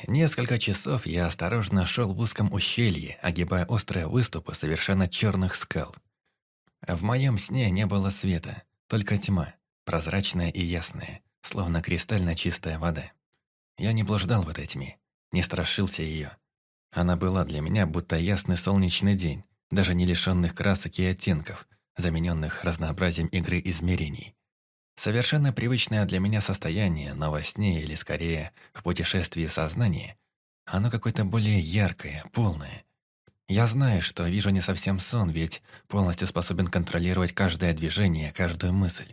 Несколько часов я осторожно шел в узком ущелье, огибая острые выступы совершенно черных скал. В моем сне не было света, только тьма, прозрачная и ясная, словно кристально чистая вода. Я не блуждал в этой тьме, не страшился ее. Она была для меня будто ясный солнечный день, даже не лишенных красок и оттенков, замененных разнообразием игры измерений. Совершенно привычное для меня состояние, но во сне, или скорее в путешествии сознания, оно какое-то более яркое, полное. Я знаю, что вижу не совсем сон, ведь полностью способен контролировать каждое движение, каждую мысль.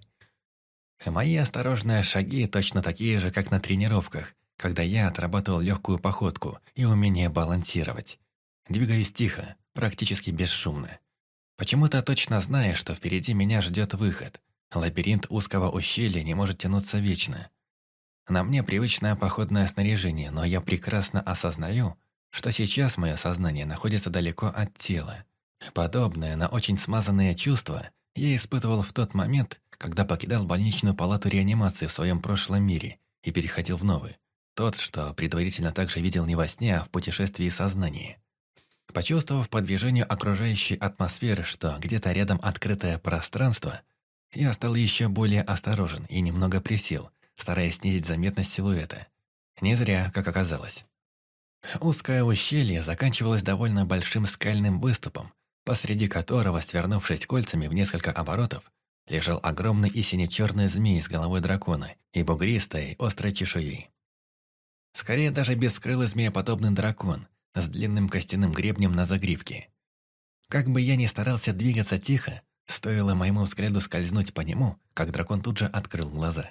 Мои осторожные шаги точно такие же, как на тренировках, когда я отрабатывал легкую походку и умение балансировать. Двигаюсь тихо, практически бесшумно. Почему-то точно зная, что впереди меня ждет выход. Лабиринт узкого ущелья не может тянуться вечно. На мне привычное походное снаряжение, но я прекрасно осознаю, что сейчас мое сознание находится далеко от тела. Подобное, но очень смазанное чувство я испытывал в тот момент, когда покидал больничную палату реанимации в своем прошлом мире и переходил в новый. Тот, что предварительно также видел не во сне, а в путешествии сознания. Почувствовав по движению окружающей атмосферы, что где-то рядом открытое пространство, я стал еще более осторожен и немного присел, стараясь снизить заметность силуэта. Не зря, как оказалось. Узкое ущелье заканчивалось довольно большим скальным выступом, посреди которого, свернувшись кольцами в несколько оборотов, лежал огромный и сине-черный змей с головой дракона и бугристой, острой чешуей. Скорее даже бескрылый змееподобный дракон с длинным костяным гребнем на загривке. Как бы я ни старался двигаться тихо, стоило моему взгляду скользнуть по нему, как дракон тут же открыл глаза.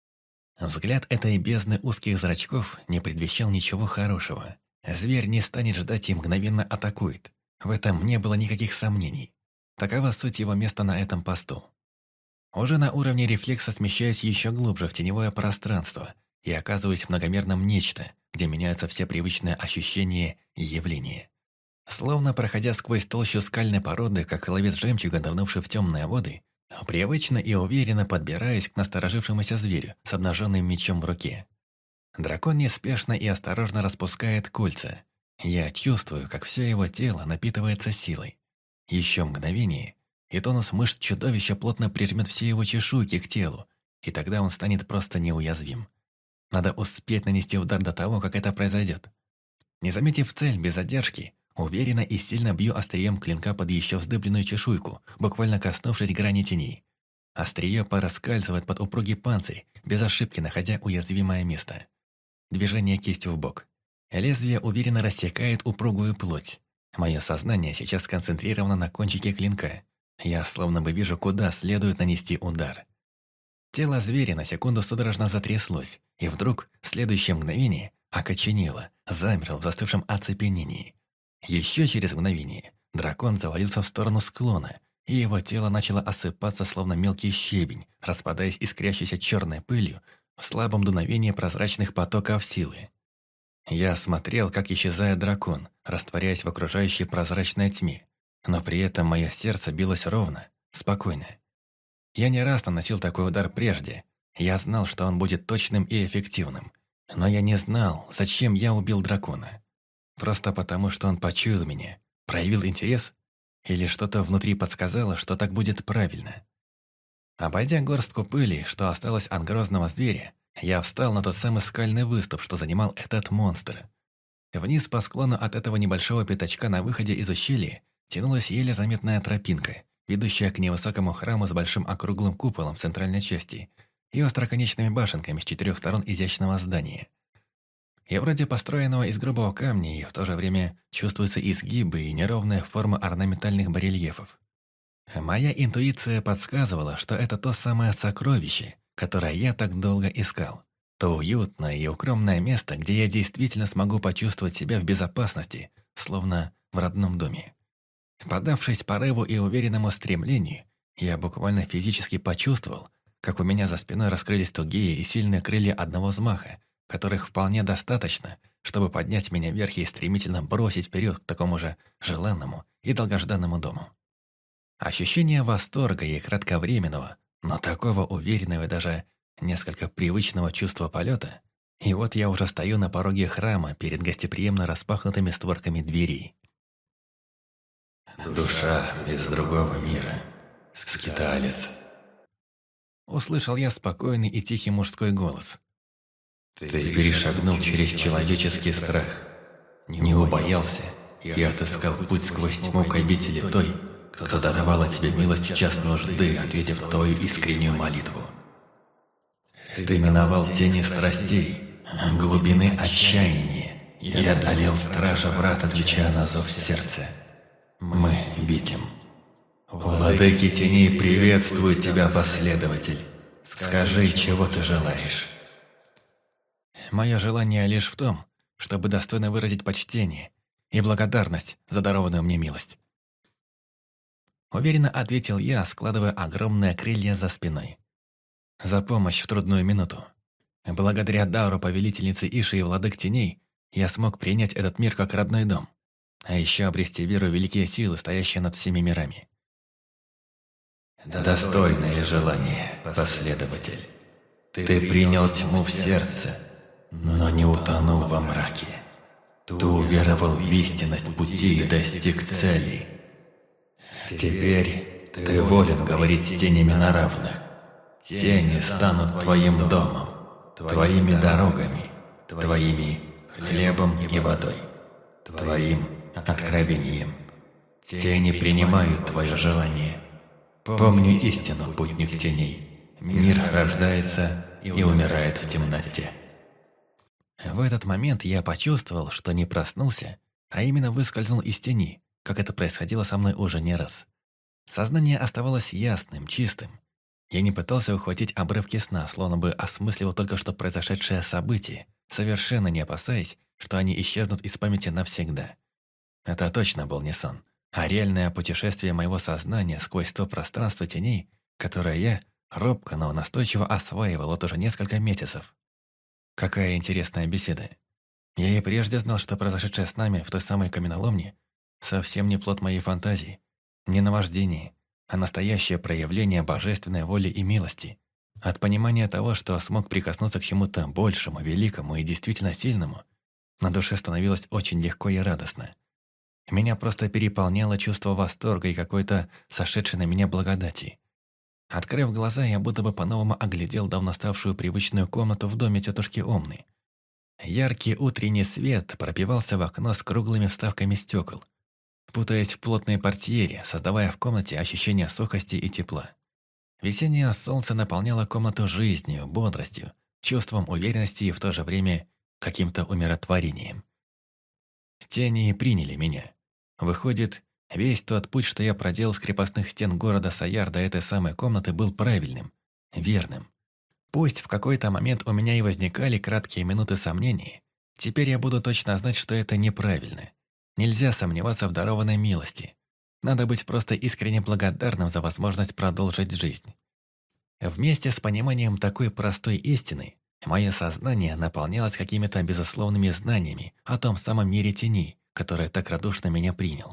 Взгляд этой бездны узких зрачков не предвещал ничего хорошего. Зверь не станет ждать и мгновенно атакует. В этом не было никаких сомнений. Такова суть его места на этом посту. Уже на уровне рефлекса смещаюсь еще глубже в теневое пространство и оказываюсь в многомерном нечто, где меняются все привычные ощущения и явления. Словно проходя сквозь толщу скальной породы, как ловец жемчуга, нырнувший в темные воды, привычно и уверенно подбираюсь к насторожившемуся зверю с обнаженным мечом в руке. Дракон неспешно и осторожно распускает кольца. Я чувствую, как все его тело напитывается силой. Еще мгновение, и тонус мышц чудовища плотно прижмет все его чешуйки к телу, и тогда он станет просто неуязвим. Надо успеть нанести удар до того, как это произойдет. Не заметив цель без задержки, уверенно и сильно бью острием клинка под еще вздыбленную чешуйку, буквально коснувшись грани теней. Острие пораскальзывает под упругий панцирь, без ошибки находя уязвимое место. Движение кистью в бок. Лезвие уверенно рассекает упругую плоть. Мое сознание сейчас сконцентрировано на кончике клинка. Я словно бы вижу, куда следует нанести удар. Тело зверя на секунду судорожно затряслось, и вдруг, в следующее мгновение, окоченело, замерло в застывшем оцепенении. Еще через мгновение дракон завалился в сторону склона, и его тело начало осыпаться, словно мелкий щебень, распадаясь искрящейся черной пылью в слабом дуновении прозрачных потоков силы. Я смотрел, как исчезает дракон, растворяясь в окружающей прозрачной тьме, но при этом мое сердце билось ровно, спокойно. Я не раз наносил такой удар прежде. Я знал, что он будет точным и эффективным. Но я не знал, зачем я убил дракона. Просто потому, что он почуял меня, проявил интерес, или что-то внутри подсказало, что так будет правильно. Обойдя горстку пыли, что осталось от грозного зверя, я встал на тот самый скальный выступ, что занимал этот монстр. Вниз по склону от этого небольшого пятачка на выходе из ущелья тянулась еле заметная тропинка, ведущая к невысокому храму с большим округлым куполом в центральной части и остроконечными башенками с 4 сторон изящного здания. И вроде построенного из грубого камня, и в то же время чувствуются изгибы и неровная форма орнаментальных барельефов. Моя интуиция подсказывала, что это то самое сокровище, которое я так долго искал. То уютное и укромное место, где я действительно смогу почувствовать себя в безопасности, словно в родном доме. Поддавшись порыву и уверенному стремлению, я буквально физически почувствовал, как у меня за спиной раскрылись тугие и сильные крылья одного взмаха, которых вполне достаточно, чтобы поднять меня вверх и стремительно бросить вперед к такому же желанному и долгожданному дому. Ощущение восторга и кратковременного, но такого уверенного и даже несколько привычного чувства полета И вот я уже стою на пороге храма перед гостеприимно распахнутыми створками дверей. «Душа из другого мира. Скиталец». Услышал я спокойный и тихий мужской голос. «Ты перешагнул через человеческий страх. Не убоялся и отыскал путь сквозь тьму к обители той, кто даровала тебе милость в час нужды, ответив твою искреннюю молитву. Ты миновал тени страстей, глубины отчаяния и одолел стража врат, отвечая на зов сердца. Мы видим. Владыки теней приветствуют тебя, последователь. Скажи, чего ты желаешь?» Мое желание лишь в том, чтобы достойно выразить почтение и благодарность за дарованную мне милость. Уверенно ответил я, складывая огромные крылья за спиной. За помощь в трудную минуту. Благодаря дару повелительницы Иши и владык теней я смог принять этот мир как родной дом, а еще обрести веру в великие силы, стоящие над всеми мирами. Достойное желание, последователь. Ты принял тьму в сердце, но не утонул во мраке. Ты уверовал в истинность пути и достиг цели. Теперь ты волен говорить с тенями на равных. Тени станут твоим домом, твоими дорогами, твоими хлебом и водой, твоим откровением. Тени принимают твое желание. Помни истину, путник теней. Мир рождается и умирает в темноте. В этот момент я почувствовал, что не проснулся, а именно выскользнул из тени, как это происходило со мной уже не раз. Сознание оставалось ясным, чистым. Я не пытался ухватить обрывки сна, словно бы осмысливал только что произошедшее событие, совершенно не опасаясь, что они исчезнут из памяти навсегда. Это точно был не сон, а реальное путешествие моего сознания сквозь то пространство теней, которое я робко, но настойчиво осваивал вот уже несколько месяцев. Какая интересная беседа. Я и прежде знал, что произошедшее с нами в той самой каменоломне совсем не плод моей фантазии, не наваждение, а настоящее проявление божественной воли и милости. От понимания того, что смог прикоснуться к чему-то большему, великому и действительно сильному, на душе становилось очень легко и радостно. Меня просто переполняло чувство восторга и какой-то сошедшей на меня благодати. Открыв глаза, я будто бы по-новому оглядел давно ставшую привычную комнату в доме тетушки Омны. Яркий утренний свет пробивался в окно с круглыми вставками стекол, путаясь в плотной портьере, создавая в комнате ощущение сухости и тепла. Весеннее солнце наполняло комнату жизнью, бодростью, чувством уверенности и в то же время каким-то умиротворением. Тени приняли меня. Выходит, весь тот путь, что я проделал с крепостных стен города Саяр до этой самой комнаты, был правильным, верным. Пусть в какой-то момент у меня и возникали краткие минуты сомнений, теперь я буду точно знать, что это неправильно. Нельзя сомневаться в дарованной милости. Надо быть просто искренне благодарным за возможность продолжить жизнь. Вместе с пониманием такой простой истины, мое сознание наполнялось какими-то безусловными знаниями о том самом мире теней, который так радушно меня принял.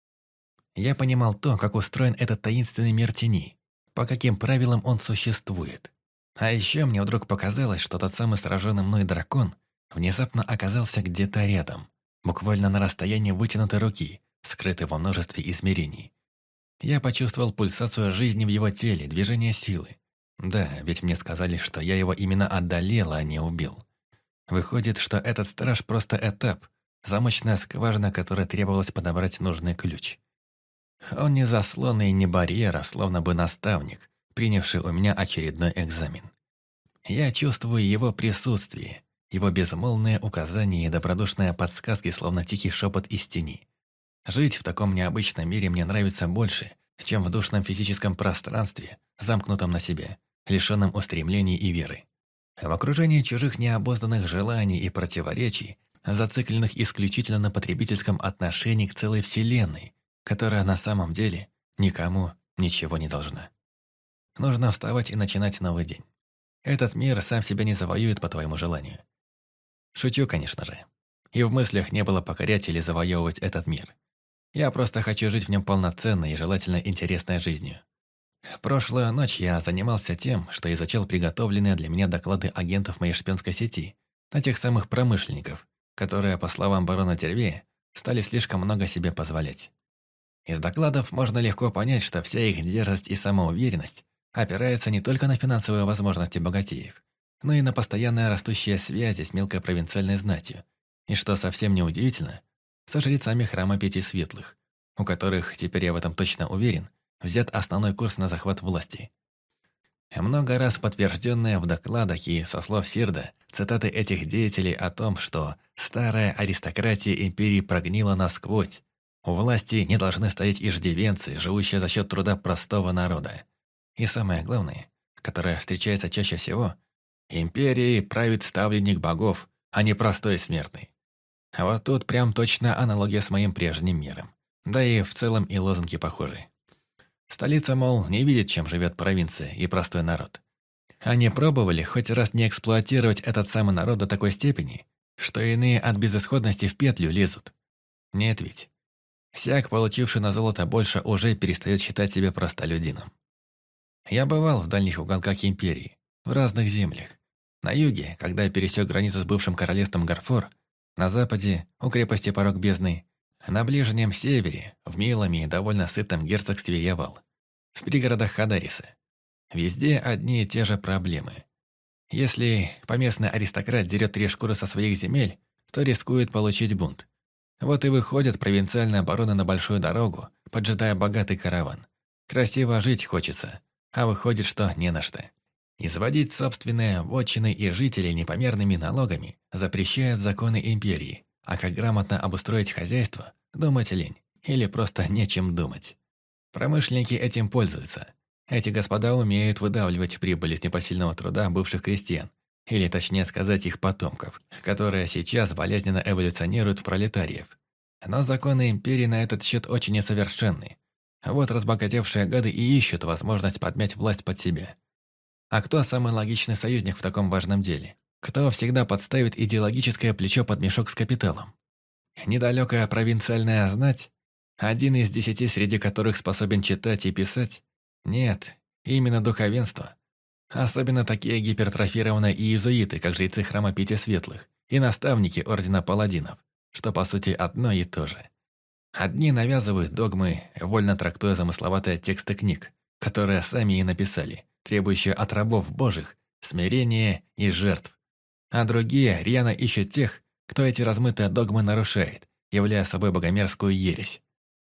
Я понимал то, как устроен этот таинственный мир теней, по каким правилам он существует. А еще мне вдруг показалось, что тот самый сраженный мной дракон внезапно оказался где-то рядом, буквально на расстоянии вытянутой руки, скрытый во множестве измерений. Я почувствовал пульсацию жизни в его теле, движение силы. Да, ведь мне сказали, что я его именно одолел, а не убил. Выходит, что этот страж просто этап, замочная скважина, которой требовалось подобрать нужный ключ. Он не заслон и не барьер, а словно бы наставник, принявший у меня очередной экзамен. Я чувствую его присутствие, его безмолвные указания и добродушные подсказки, словно тихий шепот из тени. Жить в таком необычном мире мне нравится больше, чем в душном физическом пространстве, замкнутом на себе, лишенном устремлений и веры. В окружении чужих необузданных желаний и противоречий, зацикленных исключительно на потребительском отношении к целой вселенной, которая на самом деле никому ничего не должна. Нужно вставать и начинать новый день. Этот мир сам себя не завоюет по твоему желанию. Шучу, конечно же. И в мыслях не было покорять или завоевывать этот мир. Я просто хочу жить в нем полноценной и желательно интересной жизнью. Прошлую ночь я занимался тем, что изучал приготовленные для меня доклады агентов моей шпионской сети, на тех самых промышленников, которые, по словам барона Тервея, стали слишком много себе позволять. Из докладов можно легко понять, что вся их дерзость и самоуверенность опираются не только на финансовые возможности богатеев, но и на постоянно растущие связи с мелкой провинциальной знатью, и, что совсем неудивительно, со жрецами храма Пяти Светлых, у которых, теперь я в этом точно уверен, взят основной курс на захват власти. Много раз подтвержденные в докладах и со слов Сирда цитаты этих деятелей о том, что старая аристократия империи прогнила насквозь, у власти не должны стоять иждивенцы, живущие за счет труда простого народа. И самое главное, которое встречается чаще всего, империей правит ставленник богов, а не простой смертный. А вот тут прям точно аналогия с моим прежним миром. Да и в целом и лозунги похожи. Столица, мол, не видит, чем живет провинция и простой народ. Они пробовали хоть раз не эксплуатировать этот самый народ до такой степени, что иные от безысходности в петлю лезут. Нет ведь. Всяк, получивший на золото больше, уже перестает считать себя простолюдином. Я бывал в дальних уголках империи, в разных землях. На юге, когда я пересек границу с бывшим королевством Гарфор, на западе, у крепости Порог Бездны, на ближнем севере, в милом и довольно сытом герцогстве Явал, в пригородах Хадариса. Везде одни и те же проблемы. Если поместный аристократ дерет 3 шкуры со своих земель, то рискует получить бунт. Вот и выходят провинциальные обороны на большую дорогу, поджидая богатый караван. Красиво жить хочется, а выходит, что не на что. Изводить собственные вотчины и жителей непомерными налогами запрещают законы империи, а как грамотно обустроить хозяйство, думать лень, или просто нечем думать. Промышленники этим пользуются. Эти господа умеют выдавливать прибыль из непосильного труда бывших крестьян, или точнее сказать их потомков, которые сейчас болезненно эволюционируют в пролетариев. Но законы империи на этот счет очень несовершенны. Вот разбогатевшие гады и ищут возможность подмять власть под себя. А кто самый логичный союзник в таком важном деле? Кто всегда подставит идеологическое плечо под мешок с капиталом? Недалекая провинциальная знать? 1 из 10, среди которых способен читать и писать? Нет, именно духовенство. Особенно такие гипертрофированные иезуиты, как жрецы храма Пяти Светлых, и наставники Ордена Паладинов, что по сути одно и то же. Одни навязывают догмы, вольно трактуя замысловатые тексты книг, которые сами и написали, требующие от рабов божьих смирения и жертв. А другие рьяно ищут тех, кто эти размытые догмы нарушает, являя собой богомерзкую ересь.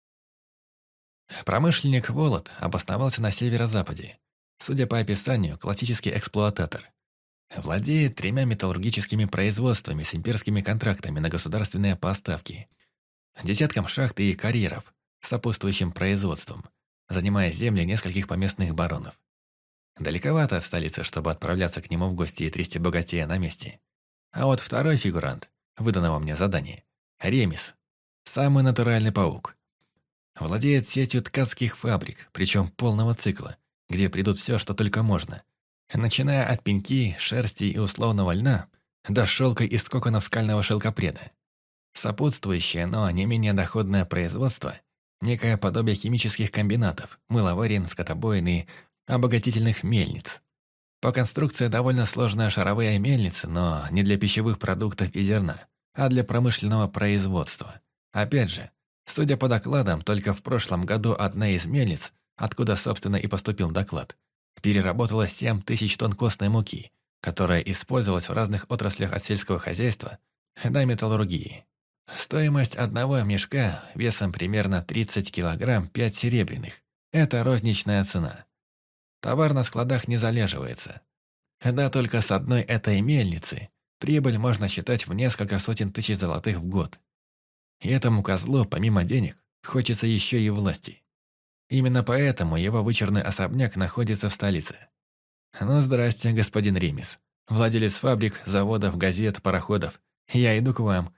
Промышленник Волод обосновался на северо-западе. Судя по описанию, классический эксплуататор. Владеет 3 металлургическими производствами с имперскими контрактами на государственные поставки, десятком шахт и карьеров, сопутствующим производством, занимая земли нескольких поместных баронов. Далековато от столицы, чтобы отправляться к нему в гости и трясти богатея на месте. А вот второй фигурант, выданного мне задание, Ремис, самый натуральный паук. Владеет сетью ткацких фабрик, причем полного цикла, где придут все, что только можно, начиная от пеньки, шерсти и условного льна до шелка из коконов скального шелкопреда. Сопутствующее, но не менее доходное производство – некое подобие химических комбинатов, мыловарен, скотобоин и обогатительных мельниц. По конструкции довольно сложная шаровая мельница, но не для пищевых продуктов и зерна, а для промышленного производства. Опять же, судя по докладам, только в прошлом году одна из мельниц, откуда, собственно, и поступил доклад, переработала 7000 тонн костной муки, которая использовалась в разных отраслях от сельского хозяйства до металлургии. Стоимость одного мешка весом примерно 30 килограмм 5 серебряных. Это розничная цена. Товар на складах не залеживается. Да только с одной этой мельницы прибыль можно считать в несколько сотен тысяч золотых в год. И этому козлу, помимо денег, хочется еще и власти. Именно поэтому его вычурный особняк находится в столице. Ну, здрасте, господин Ремис. Владелец фабрик, заводов, газет, пароходов. Я иду к вам.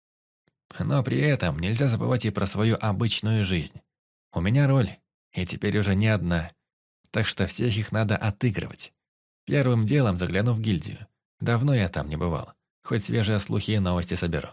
Но при этом нельзя забывать и про свою обычную жизнь. У меня роль, и теперь уже не одна. Так что всех их надо отыгрывать. Первым делом загляну в гильдию. Давно я там не бывал. Хоть свежие слухи и новости соберу.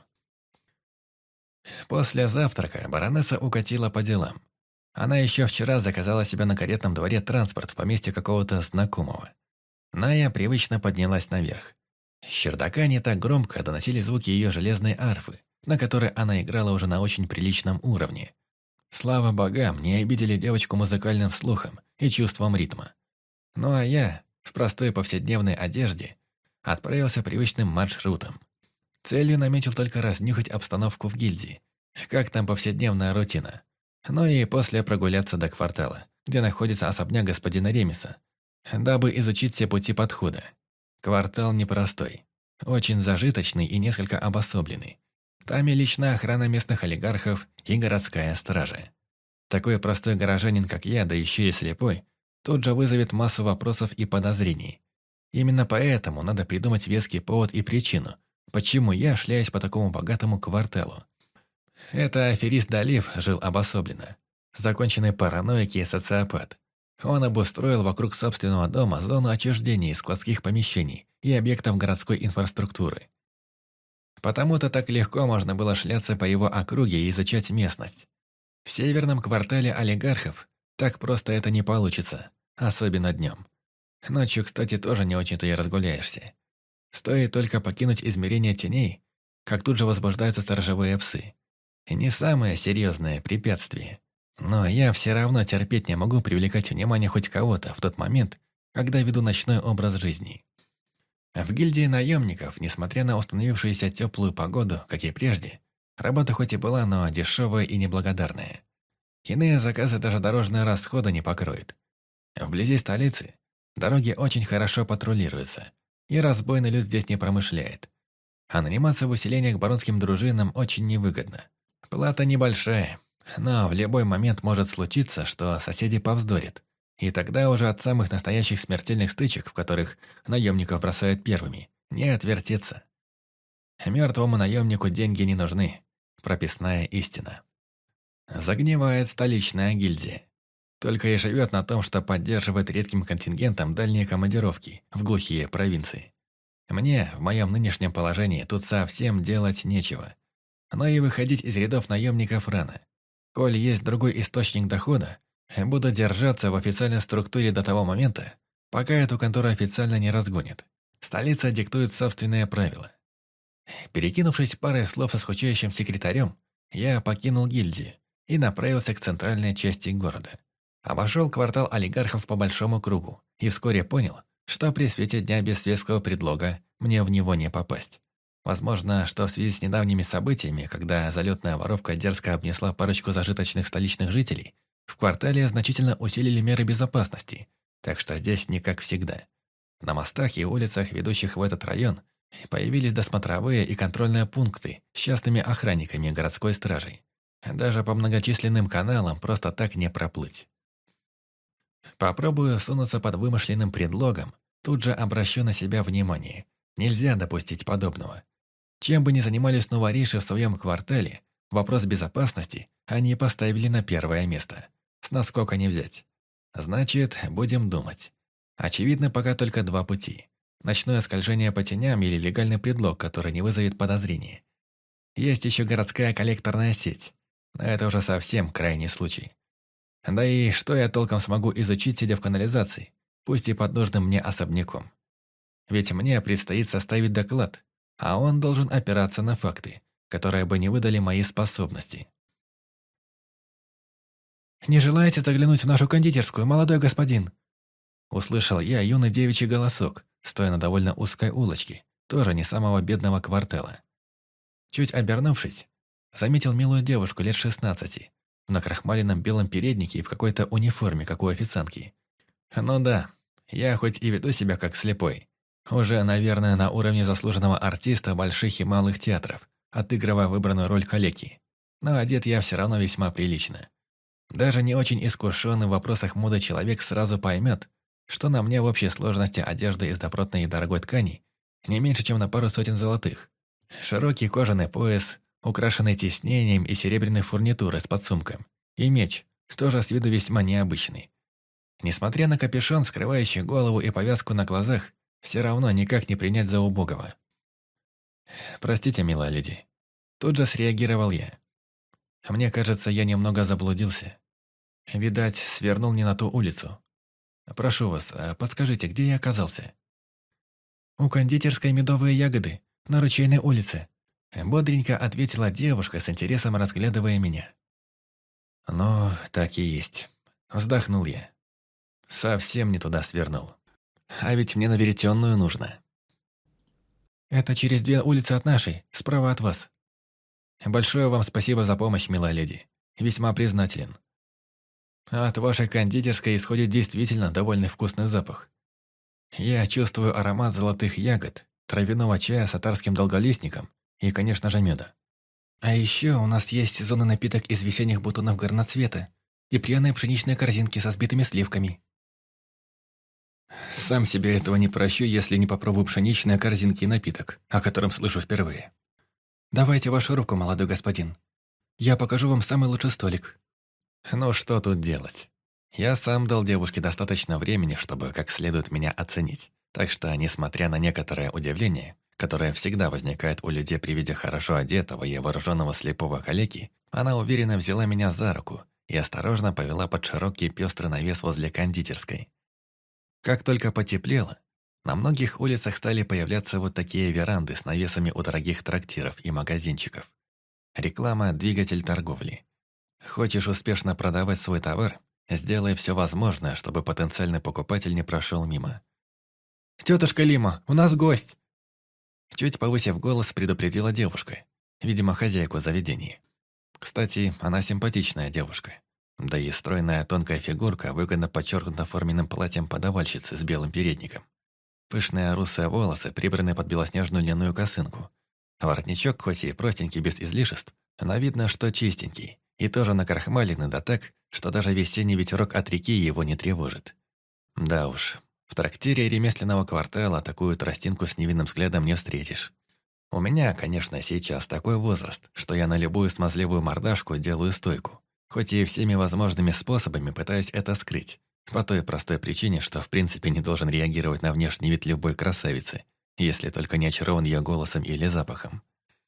После завтрака баронесса укатила по делам. Она еще вчера заказала себе на каретном дворе транспорт в поместье какого-то знакомого. Ная привычно поднялась наверх. С чердака не так громко доносили звуки ее железной арфы, на которой она играла уже на очень приличном уровне. Слава богам, не обидели девочку музыкальным слухом и чувством ритма. Ну а я, в простой повседневной одежде, отправился привычным маршрутом. Целью наметил только разнюхать обстановку в гильдии, как там повседневная рутина. Ну и после прогуляться до квартала, где находится особняк господина Ремеса, дабы изучить все пути подхода. Квартал непростой, очень зажиточный и несколько обособленный. Там и личная охрана местных олигархов, и городская стража. Такой простой горожанин, как я, да еще и слепой, тут же вызовет массу вопросов и подозрений. Именно поэтому надо придумать веский повод и причину, почему я шляюсь по такому богатому кварталу. Это аферист Далив жил обособленно. Законченный параноик и социопат. Он обустроил вокруг собственного дома зону отчуждения из складских помещений и объектов городской инфраструктуры. Потому-то так легко можно было шляться по его округе и изучать местность. В северном квартале олигархов так просто это не получится, особенно днем. Ночью, кстати, тоже не очень-то и разгуляешься. Стоит только покинуть измерение теней, как тут же возбуждаются сторожевые псы. Не самое серьезное препятствие. Но я все равно терпеть не могу привлекать внимание хоть кого-то в тот момент, когда веду ночной образ жизни. В гильдии наемников, несмотря на установившуюся теплую погоду, как и прежде, работа хоть и была, но дешевая и неблагодарная. Иные заказы даже дорожные расходы не покроют. Вблизи столицы дороги очень хорошо патрулируются, и разбойный люд здесь не промышляет. А наниматься в усиление к баронским дружинам очень невыгодно. Плата небольшая, но в любой момент может случиться, что соседи повздорят. И тогда уже от самых настоящих смертельных стычек, в которых наемников бросают первыми, не отвертеться. Мертвому наемнику деньги не нужны. Прописная истина. Загнивает столичная гильдия. Только и живет на том, что поддерживает редким контингентом дальние командировки в глухие провинции. Мне, в моем нынешнем положении, тут совсем делать нечего. Но и выходить из рядов наемников рано. Коль есть другой источник дохода, буду держаться в официальной структуре до того момента, пока эту контору официально не разгонят. Столица диктует собственные правила. Перекинувшись парой слов со скучающим секретарем, я покинул гильдию и направился к центральной части города. Обошел квартал олигархов по большому кругу и вскоре понял, что при свете дня без светского предлога мне в него не попасть. Возможно, что в связи с недавними событиями, когда залетная воровка дерзко обнесла парочку зажиточных столичных жителей, в квартале значительно усилили меры безопасности, так что здесь не как всегда. На мостах и улицах, ведущих в этот район, появились досмотровые и контрольные пункты с частными охранниками городской стражей. Даже по многочисленным каналам просто так не проплыть. Попробую сунуться под вымышленным предлогом, тут же обращу на себя внимание. Нельзя допустить подобного. Чем бы ни занимались новориши в своем квартале, вопрос безопасности они поставили на первое место. С наскока не взять. Значит, будем думать. Очевидно, пока только два пути. Ночное скольжение по теням или легальный предлог, который не вызовет подозрений. Есть еще городская коллекторная сеть. Но это уже совсем крайний случай. Да и что я толком смогу изучить, сидя в канализации, пусть и под нужным мне особняком. Ведь мне предстоит составить доклад, а он должен опираться на факты, которые бы не выдали мои способности. «Не желаете заглянуть в нашу кондитерскую, молодой господин?» Услышал я юный девичий голосок, стоя на довольно узкой улочке, тоже не самого бедного квартала. Чуть обернувшись, заметил милую девушку лет 16, в накрахмаленном белом переднике и в какой-то униформе, как у официантки. Ну да, я хоть и веду себя как слепой, уже, наверное, на уровне заслуженного артиста больших и малых театров, отыгрывая выбранную роль калеки, но одет я все равно весьма прилично. Даже не очень искушенный в вопросах моды человек сразу поймет, что на мне в общей сложности одежда из добротной и дорогой ткани не меньше, чем на пару сотен золотых. Широкий кожаный пояс, украшенный тиснением и серебряной фурнитурой с подсумком, и меч, тоже с виду весьма необычный. Несмотря на капюшон, скрывающий голову и повязку на глазах, все равно никак не принять за убогого. «Простите, милая леди». Тут же среагировал я. Мне кажется, я немного заблудился. Видать, свернул не на ту улицу. Прошу вас, подскажите, где я оказался? «У кондитерской медовые ягоды на Ручейной улице», бодренько ответила девушка, с интересом разглядывая меня. «Ну, так и есть», вздохнул я. Совсем не туда свернул. А ведь мне на Веретенную нужно. «Это через 2 улицы от нашей, справа от вас. Большое вам спасибо за помощь, милая леди. Весьма признателен. От вашей кондитерской исходит действительно довольно вкусный запах. Я чувствую аромат золотых ягод, травяного чая с татарским долголистником и, конечно же, меда. А еще у нас есть сезонный напиток из весенних бутонов горноцвета и пряные пшеничные корзинки со сбитыми сливками. Сам себе этого не прощу, если не попробую пшеничные корзинки и напиток, о котором слышу впервые. Давайте вашу руку, молодой господин. Я покажу вам самый лучший столик. Ну что тут делать? Я сам дал девушке достаточно времени, чтобы как следует меня оценить. Так что, несмотря на некоторое удивление, которое всегда возникает у людей при виде хорошо одетого и вооруженного слепого калеки, она уверенно взяла меня за руку и осторожно повела под широкий пестрый навес возле кондитерской. Как только потеплело, на многих улицах стали появляться вот такие веранды с навесами у дорогих трактиров и магазинчиков. Реклама – двигатель торговли. Хочешь успешно продавать свой товар – сделай все возможное, чтобы потенциальный покупатель не прошел мимо. «Тетушка Лима, у нас гость!» Чуть повысив голос, предупредила девушка, видимо, хозяйку заведения. Кстати, она симпатичная девушка. Да и стройная тонкая фигурка выгодно подчеркнута форменным платьем подавальщицы с белым передником. Пышные русые волосы, прибраны под белоснежную льняную косынку. Воротничок, хоть и простенький, без излишеств, но видно, что чистенький, и тоже накрахмаленный, да так, что даже весенний ветерок от реки его не тревожит. Да уж, в трактире ремесленного квартала такую тростинку с невинным взглядом не встретишь. У меня, конечно, сейчас такой возраст, что я на любую смазливую мордашку делаю стойку. Хоть и всеми возможными способами пытаюсь это скрыть. По той простой причине, что в принципе не должен реагировать на внешний вид любой красавицы, если только не очарован ее голосом или запахом.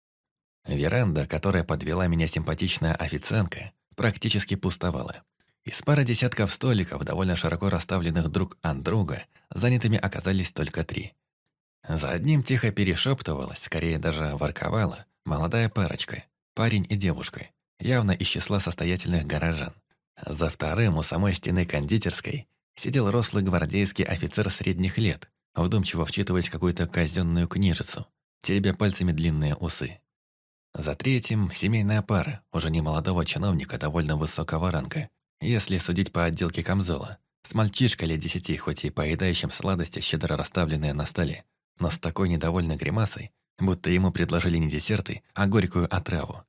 Веранда, которая подвела меня симпатичная официантка, практически пустовала. Из пары десятков столиков, довольно широко расставленных друг от друга, занятыми оказались только 3. За одним тихо перешептывалась, скорее даже ворковала, молодая парочка, парень и девушка, явно из числа состоятельных горожан. За вторым, у самой стены кондитерской, сидел рослый гвардейский офицер средних лет, вдумчиво вчитываясь в какую-то казенную книжицу, теребя пальцами длинные усы. За третьим, семейная пара, уже не молодого чиновника довольно высокого ранга, если судить по отделке камзола, с мальчишкой лет 10, хоть и поедающим сладости, щедро расставленные на столе, но с такой недовольной гримасой, будто ему предложили не десерты, а горькую отраву.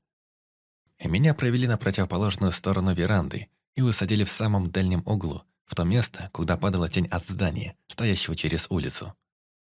Меня провели на противоположную сторону веранды и усадили в самом дальнем углу, в то место, куда падала тень от здания, стоящего через улицу.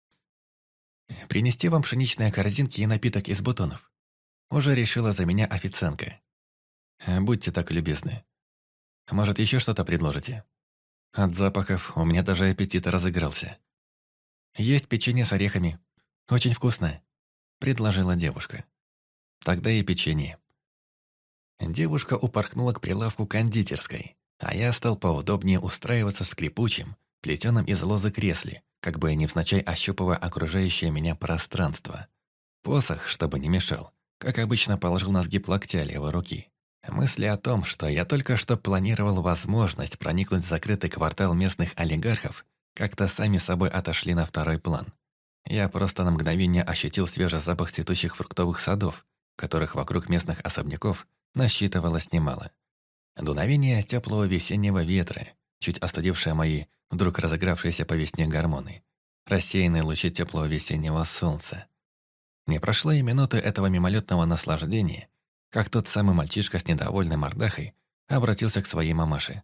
«Принести вам пшеничные корзинки и напиток из бутонов?» Уже решила за меня официантка. «Будьте так любезны. Может, еще что-то предложите?» От запахов у меня даже аппетит разыгрался. «Есть печенье с орехами. Очень вкусное», — предложила девушка. «Тогда и печенье». Девушка упорхнула к прилавку кондитерской, а я стал поудобнее устраиваться в скрипучем, плетеном из лозы кресле, как бы невзначай ощупывая окружающее меня пространство. Посох, чтобы не мешал, как обычно положил на сгиб локтя левой руки. Мысли о том, что я только что планировал возможность проникнуть в закрытый квартал местных олигархов, как-то сами собой отошли на второй план. Я просто на мгновение ощутил свежий запах цветущих фруктовых садов, которых вокруг местных особняков насчитывалось немало. Дуновение теплого весеннего ветра, чуть остудившее мои вдруг разыгравшиеся по весне гормоны, рассеянные лучи теплого весеннего солнца. Не прошло и минуты этого мимолетного наслаждения, как тот самый мальчишка с недовольной мордахой обратился к своей мамаше.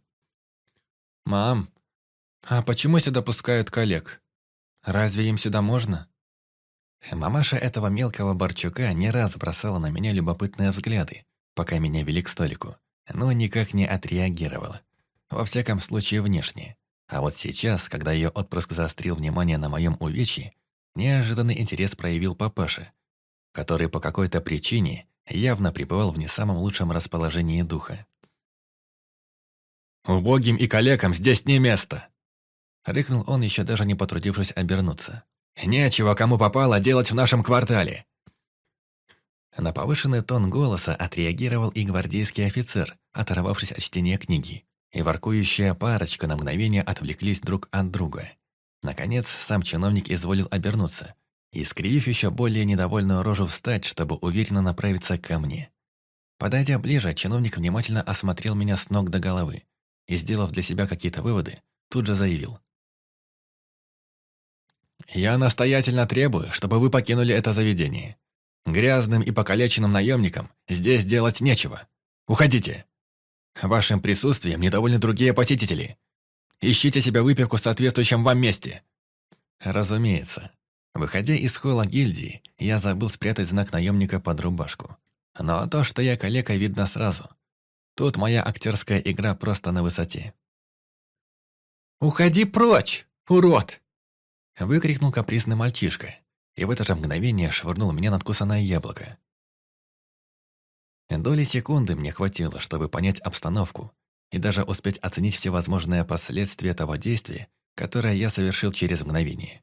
«Мам, а почему сюда пускают коллег? Разве им сюда можно?» Мамаша этого мелкого Борчука не раз бросала на меня любопытные взгляды, пока меня вели к столику, но никак не отреагировала. Во всяком случае, внешне. А вот сейчас, когда ее отпрыск заострил внимание на моем увечье, неожиданный интерес проявил папаша, который по какой-то причине явно пребывал в не самом лучшем расположении духа. «Убогим и калекам здесь не место!» Рыкнул он, еще даже не потрудившись обернуться. Нечего кому попало делать в нашем квартале!» На повышенный тон голоса отреагировал и гвардейский офицер, оторвавшись от чтения книги. И воркующая парочка на мгновение отвлеклись друг от друга. Наконец, сам чиновник изволил обернуться и, скривив еще более недовольную рожу, встать, чтобы уверенно направиться ко мне. Подойдя ближе, чиновник внимательно осмотрел меня с ног до головы и, сделав для себя какие-то выводы, тут же заявил: «Я настоятельно требую, чтобы вы покинули это заведение. Грязным и покалеченным наемникам здесь делать нечего. Уходите. Вашим присутствием недовольны другие посетители. Ищите себе выпивку в соответствующем вам месте». Разумеется. Выходя из холла гильдии, я забыл спрятать знак наемника под рубашку. Но то, что я калека, видно сразу. Тут моя актерская игра просто на высоте. «Уходи прочь, урод!» Выкрикнул капризный мальчишка, и в это же мгновение швырнул меня надкусанное яблоко. Доли секунды мне хватило, чтобы понять обстановку и даже успеть оценить всевозможные последствия того действия, которое я совершил через мгновение.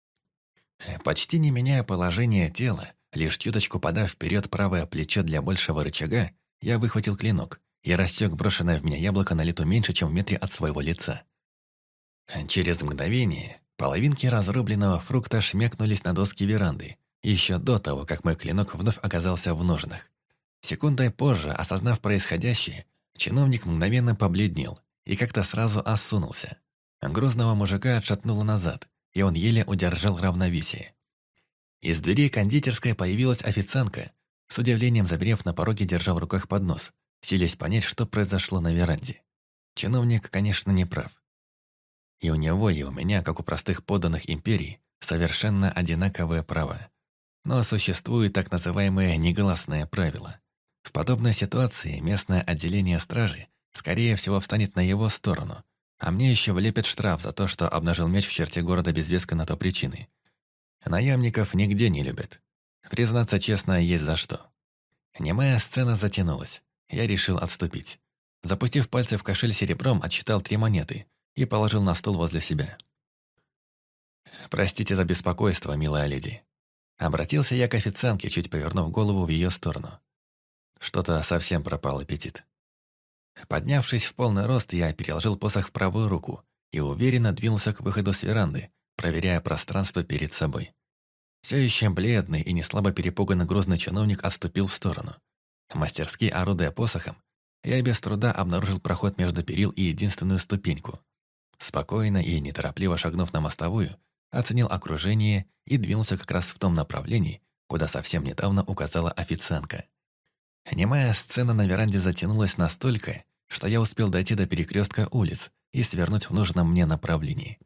Почти не меняя положение тела, лишь чуточку подав вперед правое плечо для большего рычага, я выхватил клинок и рассек брошенное в меня яблоко на лету меньше, чем в метре от своего лица. Через мгновение половинки разрубленного фрукта шмякнулись на доски веранды, еще до того, как мой клинок вновь оказался в ножнах. Секундой позже, осознав происходящее, чиновник мгновенно побледнел и как-то сразу осунулся. Грозного мужика отшатнуло назад, и он еле удержал равновесие. Из дверей кондитерской появилась официантка, с удивлением замерев на пороге, держа в руках поднос, силясь понять, что произошло на веранде. Чиновник, конечно, не прав. И у него, и у меня, как у простых подданных империи, совершенно одинаковые права. Но существует так называемое негласное правило. В подобной ситуации местное отделение стражи, скорее всего, встанет на его сторону, а мне еще влепят штраф за то, что обнажил меч в черте города без веской на то причины. Наемников нигде не любят. Признаться честно, есть за что. Немая сцена затянулась. Я решил отступить. Запустив пальцы в кошель серебром, отсчитал 3 монеты и положил на стол возле себя. «Простите за беспокойство, милая леди». Обратился я к официантке, чуть повернув голову в ее сторону. Что-то совсем пропал аппетит. Поднявшись в полный рост, я переложил посох в правую руку и уверенно двинулся к выходу с веранды, проверяя пространство перед собой. Все еще бледный и неслабо перепуганный грозный чиновник отступил в сторону. Мастерски орудуя посохом, я без труда обнаружил проход между перил и единственную ступеньку. Спокойно и неторопливо шагнув на мостовую, оценил окружение и двинулся как раз в том направлении, куда совсем недавно указала официантка. Немая сцена на веранде затянулась настолько, что я успел дойти до перекрестка улиц и свернуть в нужном мне направлении.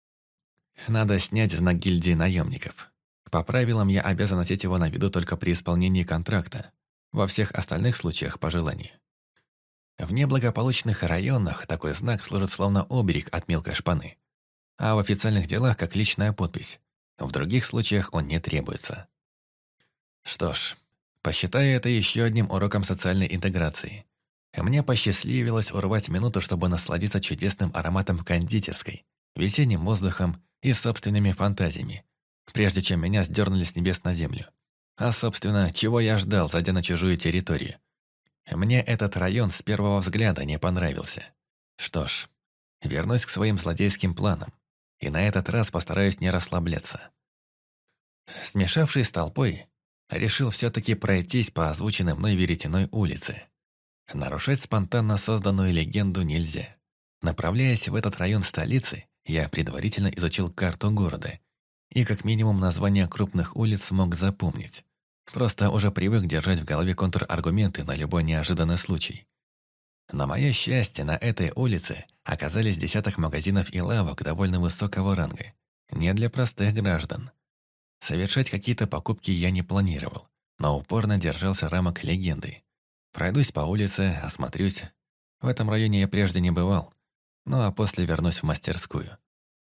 Надо снять знак гильдии наемников. По правилам я обязан носить его на виду только при исполнении контракта, во всех остальных случаях по желанию. В неблагополучных районах такой знак служит словно оберег от мелкой шпаны, а в официальных делах как личная подпись. В других случаях он не требуется. Что ж, посчитаю это еще одним уроком социальной интеграции. Мне посчастливилось урвать минуту, чтобы насладиться чудесным ароматом кондитерской, весенним воздухом и собственными фантазиями, прежде чем меня сдернули с небес на землю. А, собственно, чего я ждал, зайдя на чужую территорию? Мне этот район с первого взгляда не понравился. Что ж, вернусь к своим злодейским планам, и на этот раз постараюсь не расслабляться. Смешавшись с толпой, решил все-таки пройтись по озвученной мной веретеной улице. Нарушать спонтанно созданную легенду нельзя. Направляясь в этот район столицы, я предварительно изучил карту города и как минимум названия крупных улиц смог запомнить. Просто уже привык держать в голове контраргументы на любой неожиданный случай. На мое счастье, на этой улице оказались десяток магазинов и лавок довольно высокого ранга. Не для простых граждан. Совершать какие-то покупки я не планировал, но упорно держался рамок легенды. Пройдусь по улице, осмотрюсь. В этом районе я прежде не бывал. Ну а после вернусь в мастерскую.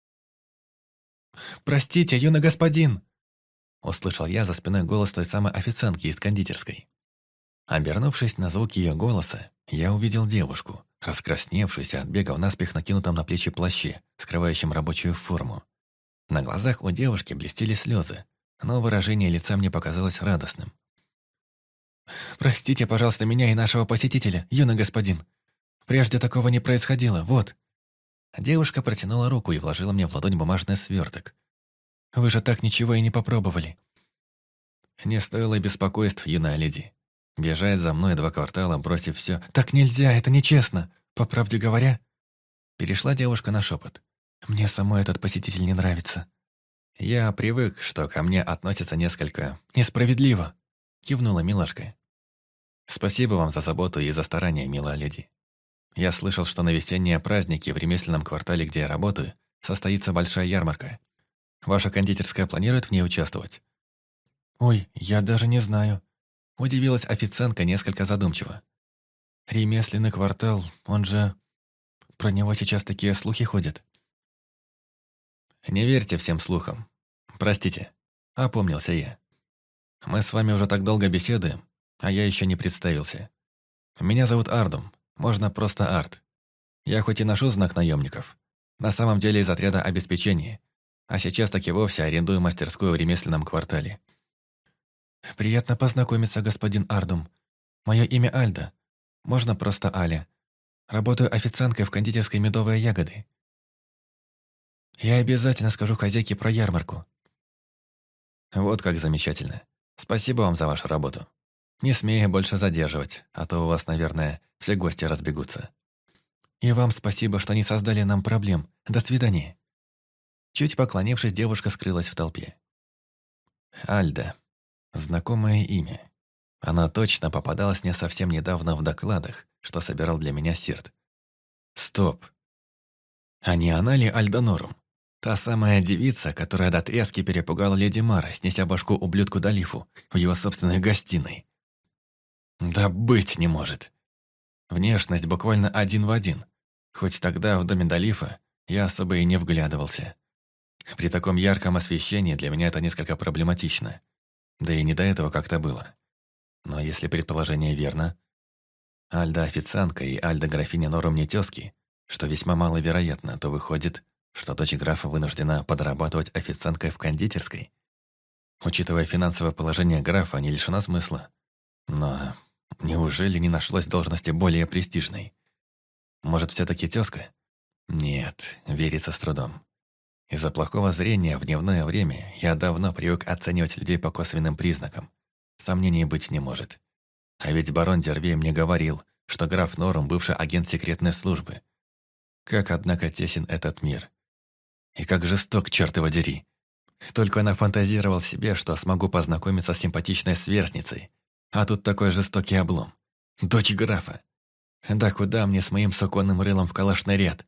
«Простите, юный господин!» Услышал я за спиной голос той самой официантки из кондитерской. Обернувшись на звук ее голоса, я увидел девушку, раскрасневшуюся от бега в наспех накинутом на плечи плаще, скрывающем рабочую форму. На глазах у девушки блестели слезы, но выражение лица мне показалось радостным. «Простите, пожалуйста, меня и нашего посетителя, юный господин. Прежде такого не происходило, вот». Девушка протянула руку и вложила мне в ладонь бумажный сверток. «Вы же так ничего и не попробовали». Не стоило беспокойств, юная леди. Бежать за мной 2 квартала, бросив все. «Так нельзя, это нечестно. По правде говоря...» Перешла девушка на шепот. «Мне самой этот посетитель не нравится». «Я привык, что ко мне относятся несколько несправедливо», кивнула милашка. «Спасибо вам за заботу и за старание, милая леди. Я слышал, что на весенние праздники в ремесленном квартале, где я работаю, состоится большая ярмарка. Ваша кондитерская планирует в ней участвовать?» «Ой, я даже не знаю», – удивилась официантка несколько задумчиво. «Ремесленный квартал, он же... Про него сейчас такие слухи ходят». «Не верьте всем слухам. Простите», – опомнился я. «Мы с вами уже так долго беседуем, а я еще не представился. Меня зовут Ардум, можно просто Арт. Я хоть и ношу знак наемников, на самом деле из отряда обеспечения, а сейчас так и вовсе арендую мастерскую в ремесленном квартале». «Приятно познакомиться, господин Ардум. Мое имя Альда. Можно просто Аля. Работаю официанткой в кондитерской «Медовые ягоды». Я обязательно скажу хозяйке про ярмарку». «Вот как замечательно. Спасибо вам за вашу работу. Не смею больше задерживать, а то у вас, наверное, все гости разбегутся». «И вам спасибо, что не создали нам проблем. До свидания». Чуть поклонившись, девушка скрылась в толпе. Альда. Знакомое имя. Она точно попадалась мне совсем недавно в докладах, что собирал для меня Сирт. Стоп. А не она ли Альда Норум? Та самая девица, которая до тряски перепугала леди Мара, снеся башку ублюдку Далифу в его собственной гостиной. Да быть не может. Внешность буквально один в один. Хоть тогда в доме Далифа я особо и не вглядывался. При таком ярком освещении для меня это несколько проблематично. Да и не до этого как-то было. Но если предположение верно, Альда официантка и Альда графиня Норум не тёзки, что весьма маловероятно, то выходит, что дочь графа вынуждена подрабатывать официанткой в кондитерской. Учитывая финансовое положение графа, не лишена смысла. Но неужели не нашлось должности более престижной? Может, всё-таки тёзка? Нет, верится с трудом. Из-за плохого зрения в дневное время я давно привык оценивать людей по косвенным признакам. Сомнений быть не может. А ведь барон Дервей мне говорил, что граф Норум – бывший агент секретной службы. Как, однако, тесен этот мир. И как жесток, черт его дери. Только нафантазировал себе, что смогу познакомиться с симпатичной сверстницей. А тут такой жестокий облом. Дочь графа. Да куда мне с моим суконным рылом в калашный ряд?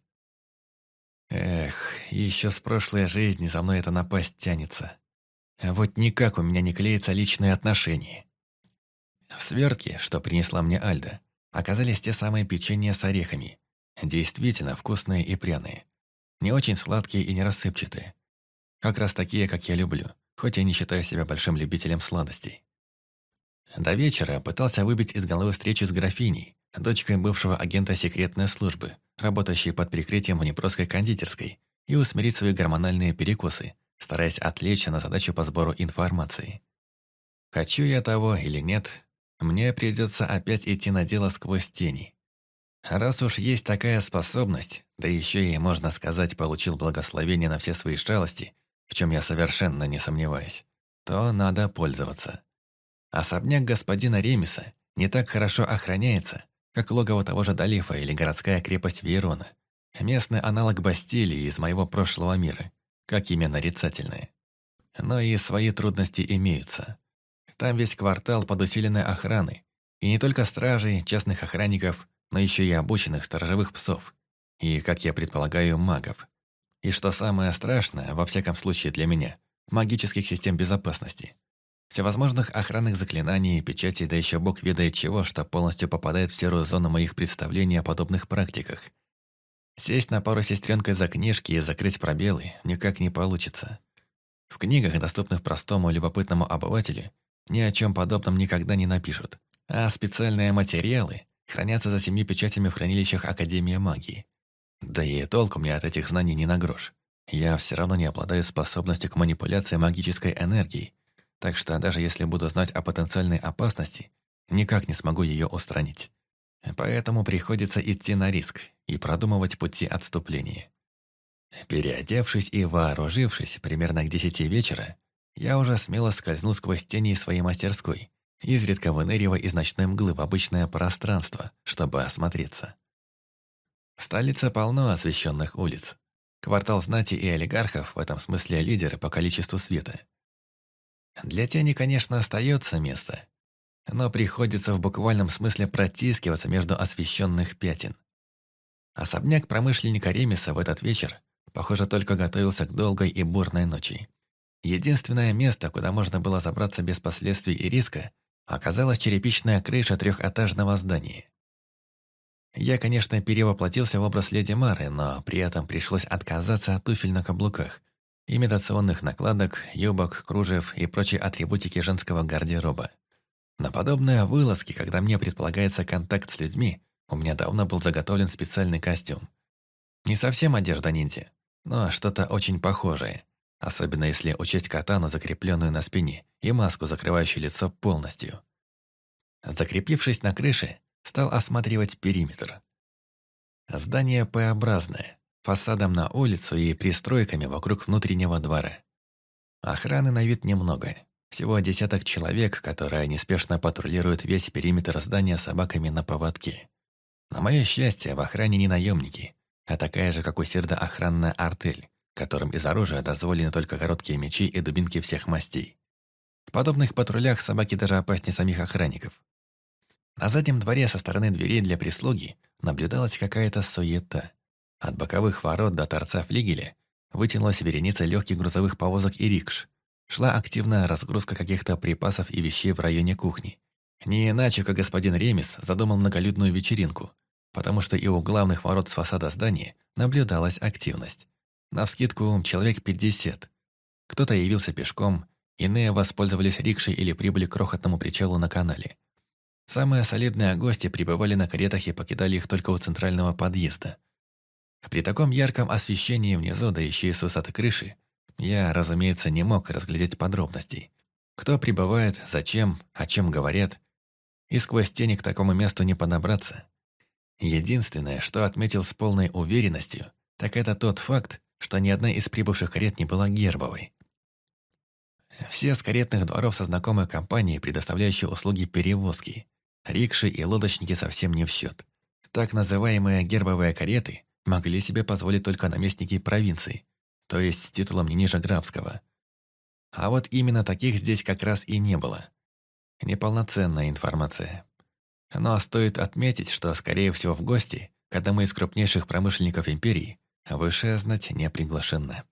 Эх, еще с прошлой жизни за мной эта напасть тянется. А вот никак у меня не клеятся личные отношения. В свертке, что принесла мне Альда, оказались те самые печенья с орехами. Действительно вкусные и пряные. Не очень сладкие и не рассыпчатые. Как раз такие, как я люблю, хоть и не считаю себя большим любителем сладостей. До вечера пытался выбить из головы встречу с графиней, дочкой бывшего агента секретной службы, работающей под прикрытием в Днепровской кондитерской, и усмирить свои гормональные перекосы, стараясь отвлечься на задачу по сбору информации. Хочу я того или нет, мне придется опять идти на дело сквозь тени. Раз уж есть такая способность, да еще и, можно сказать, получил благословение на все свои шалости, в чем я совершенно не сомневаюсь, то надо пользоваться. Особняк господина Ремиса не так хорошо охраняется, как логово того же Далифа или городская крепость Вейрона, местный аналог Бастилии из моего прошлого мира, как имя нарицательное. Но и свои трудности имеются. Там весь квартал под усиленной охраной, и не только стражей, частных охранников, но еще и обученных сторожевых псов, и, как я предполагаю, магов. И что самое страшное, во всяком случае для меня, магических систем безопасности. Всевозможных охранных заклинаний, печатей, да еще бог ведает чего, что полностью попадает в серую зону моих представлений о подобных практиках. Сесть на пару сестренкой за книжки и закрыть пробелы никак не получится. В книгах, доступных простому любопытному обывателю, ни о чем подобном никогда не напишут, а специальные материалы хранятся за 7 печатями в хранилищах Академии магии. Да и толку мне от этих знаний не на грош. я все равно не обладаю способностью к манипуляции магической энергией, так что даже если буду знать о потенциальной опасности, никак не смогу ее устранить. Поэтому приходится идти на риск и продумывать пути отступления. Переодевшись и вооружившись примерно к 10 вечера, я уже смело скользнул сквозь тени своей мастерской, изредка выныривая из ночной мглы в обычное пространство, чтобы осмотреться. В столице полно освещенных улиц. Квартал знати и олигархов в этом смысле лидеры по количеству света. Для тени, конечно, остается место, но приходится в буквальном смысле протискиваться между освещенных пятен. Особняк промышленника Ремеса в этот вечер, похоже, только готовился к долгой и бурной ночи. Единственное место, куда можно было забраться без последствий и риска, оказалась черепичная крыша трехэтажного здания. Я, конечно, перевоплотился в образ леди Мары, но при этом пришлось отказаться от туфель на каблуках, имитационных накладок, юбок, кружев и прочей атрибутики женского гардероба. На подобные вылазки, когда мне предполагается контакт с людьми, у меня давно был заготовлен специальный костюм. Не совсем одежда ниндзя, но что-то очень похожее, особенно если учесть катану, закрепленную на спине, и маску, закрывающую лицо полностью. Закрепившись на крыше, стал осматривать периметр. Здание П-образное, фасадом на улицу и пристройками вокруг внутреннего двора. Охраны на вид немного. Всего 10 человек, которые неспешно патрулируют весь периметр здания собаками на поводке. На мое счастье, в охране не наемники, а такая же, как у Сирда, охранная артель, которым из оружия дозволены только короткие мечи и дубинки всех мастей. В подобных патрулях собаки даже опаснее самих охранников. На заднем дворе со стороны дверей для прислуги наблюдалась какая-то суета. От боковых ворот до торца флигеля вытянулась вереница легких грузовых повозок и рикш. Шла активная разгрузка каких-то припасов и вещей в районе кухни. Не иначе, как господин Ремес задумал многолюдную вечеринку, потому что и у главных ворот с фасада здания наблюдалась активность. Навскидку человек 50. Кто-то явился пешком, иные воспользовались рикшей или прибыли к крохотному причалу на канале. Самые солидные гости прибывали на каретах и покидали их только у центрального подъезда. При таком ярком освещении внизу, да еще и с высоты крыши, я, разумеется, не мог разглядеть подробностей. Кто прибывает, зачем, о чем говорят, и сквозь тени к такому месту не подобраться. Единственное, что отметил с полной уверенностью, так это тот факт, что ни одна из прибывших карет не была гербовой. Все с каретных дворов со знакомой компанией, предоставляющей услуги перевозки. Рикши и лодочники совсем не в счет. Так называемые гербовые кареты могли себе позволить только наместники провинций, то есть с титулом не ниже графского. А вот именно таких здесь как раз и не было. Неполноценная информация. Но стоит отметить, что, скорее всего, в гости, к одному из крупнейших промышленников империи, высшая знать не приглашена.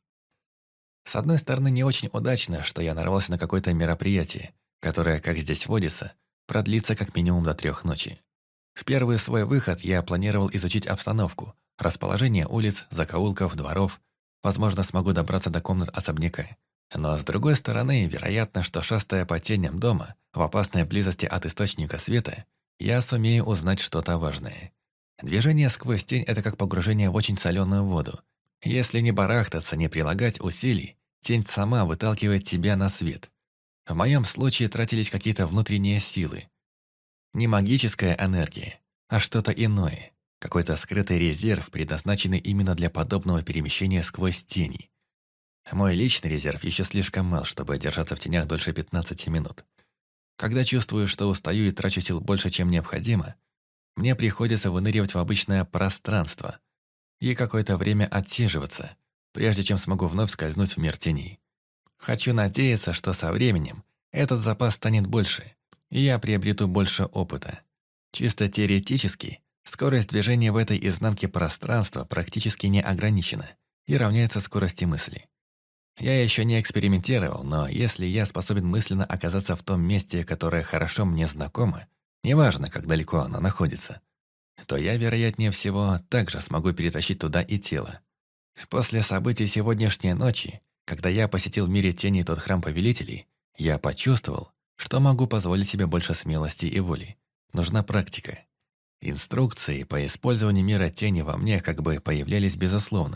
С одной стороны, не очень удачно, что я нарвался на какое-то мероприятие, которое, как здесь водится, продлится как минимум до 3 ночи. В первый свой выход я планировал изучить обстановку, расположение улиц, закоулков, дворов. Возможно, смогу добраться до комнат особняка. Но с другой стороны, вероятно, что шастая по теням дома, в опасной близости от источника света, я сумею узнать что-то важное. Движение сквозь тень – это как погружение в очень соленую воду. Если не барахтаться, не прилагать усилий, тень сама выталкивает тебя на свет. В моем случае тратились какие-то внутренние силы. Не магическая энергия, а что-то иное. Какой-то скрытый резерв, предназначенный именно для подобного перемещения сквозь тени. Мой личный резерв еще слишком мал, чтобы держаться в тенях дольше 15 минут. Когда чувствую, что устаю и трачу сил больше, чем необходимо, мне приходится выныривать в обычное пространство и какое-то время отсиживаться, прежде чем смогу вновь скользнуть в мир теней. Хочу надеяться, что со временем этот запас станет больше, и я приобрету больше опыта. Чисто теоретически, скорость движения в этой изнанке пространства практически не ограничена и равняется скорости мысли. Я еще не экспериментировал, но если я способен мысленно оказаться в том месте, которое хорошо мне знакомо, неважно, как далеко оно находится, то я, вероятнее всего, также смогу перетащить туда и тело. После событий сегодняшней ночи, когда я посетил в мире тени тот храм повелителей, я почувствовал, что могу позволить себе больше смелости и воли. Нужна практика. Инструкции по использованию мира тени во мне как бы появлялись безусловно,